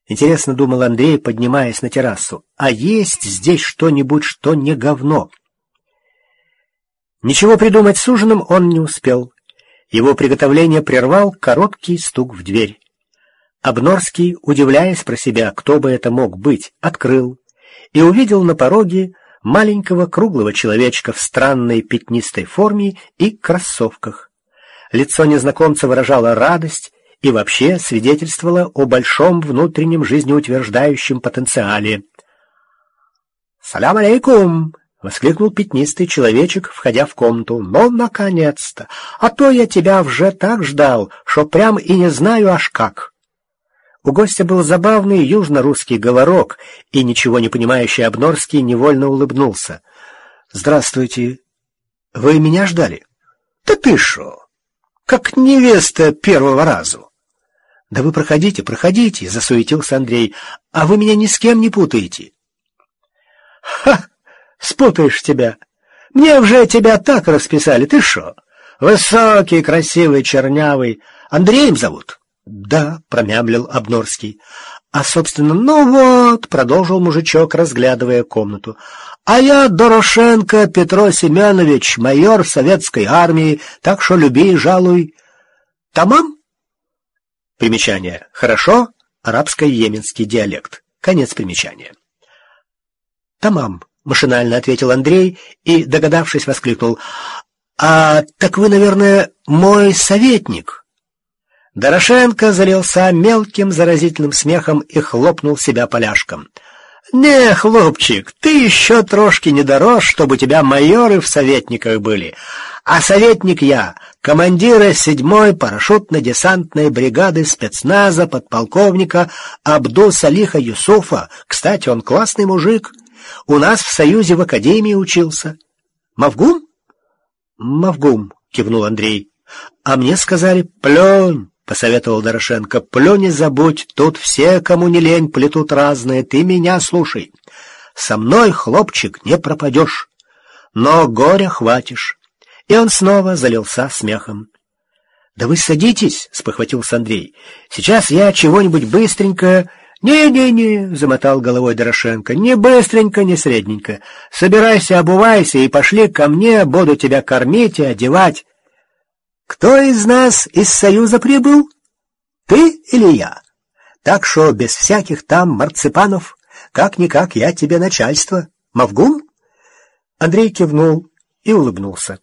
Интересно, думал Андрей, поднимаясь на террасу, а есть здесь что-нибудь, что не говно? Ничего придумать с ужином он не успел. Его приготовление прервал короткий стук в дверь. Обнорский, удивляясь про себя, кто бы это мог быть, открыл и увидел на пороге маленького круглого человечка в странной пятнистой форме и кроссовках. Лицо незнакомца выражало радость и вообще свидетельствовало о большом внутреннем жизнеутверждающем потенциале. «Салям алейкум!» — воскликнул пятнистый человечек, входя в комнату. «Ну, наконец-то! А то я тебя уже так ждал, что прям и не знаю аж как!» У гостя был забавный южно-русский говорок, и ничего не понимающий Обнорский невольно улыбнулся. «Здравствуйте. Вы меня ждали?» «Да ты шо? Как невеста первого разу!» «Да вы проходите, проходите!» — засуетился Андрей. «А вы меня ни с кем не путаете!» «Ха! Спутаешь тебя! Мне уже тебя так расписали, ты шо? Высокий, красивый, чернявый. Андреем зовут?» «Да», — промямлил Обнорский. «А, собственно, ну вот», — продолжил мужичок, разглядывая комнату. «А я Дорошенко Петро Семенович, майор советской армии, так что люби и жалуй. Тамам?» Примечание. Хорошо. Арабско-йеменский диалект. Конец примечания. «Тамам», — машинально ответил Андрей и, догадавшись, воскликнул. «А так вы, наверное, мой советник?» Дорошенко залился мелким заразительным смехом и хлопнул себя поляшком. «Не, хлопчик, ты еще трошки не дорос, чтобы у тебя майоры в советниках были. А советник я, командира 7-й парашютно-десантной бригады спецназа подполковника Абду-Салиха Юсуфа. Кстати, он классный мужик. У нас в Союзе в академии учился. Мавгум?» «Мавгум», — кивнул Андрей. «А мне сказали, плюнь». — посоветовал Дорошенко. — Плюнь и забудь, тут все, кому не лень, плетут разные, ты меня слушай. Со мной, хлопчик, не пропадешь, но горя хватишь. И он снова залился смехом. — Да вы садитесь, — спохватился Андрей. — Сейчас я чего-нибудь быстренько... — Не-не-не, — замотал головой Дорошенко, — не быстренько, не средненько. Собирайся, обувайся и пошли ко мне, буду тебя кормить и одевать. Кто из нас из Союза прибыл? Ты или я? Так что без всяких там марципанов, как-никак я тебе начальство. Мавгум?» Андрей кивнул и улыбнулся.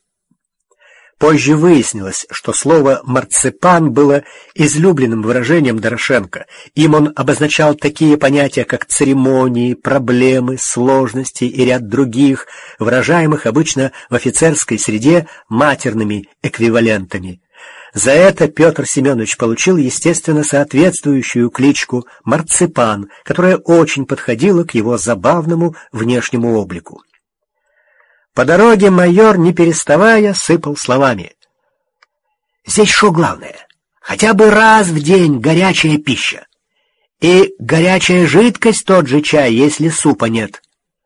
Позже выяснилось, что слово «марципан» было излюбленным выражением Дорошенко. Им он обозначал такие понятия, как церемонии, проблемы, сложности и ряд других, выражаемых обычно в офицерской среде матерными эквивалентами. За это Петр Семенович получил, естественно, соответствующую кличку «марципан», которая очень подходила к его забавному внешнему облику. По дороге майор, не переставая, сыпал словами. «Здесь что главное? Хотя бы раз в день горячая пища. И горячая жидкость тот же чай, если супа нет.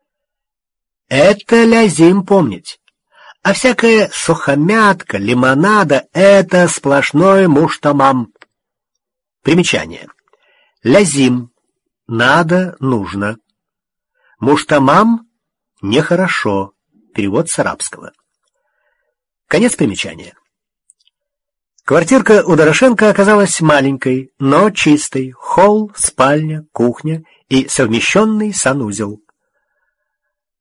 Это лязим помнить. А всякая сухомятка, лимонада — это сплошной муштамам». Примечание. Лязим — надо, нужно. Муштамам — нехорошо. Перевод с арабского. Конец примечания. Квартирка у Дорошенко оказалась маленькой, но чистой. Холл, спальня, кухня и совмещенный санузел.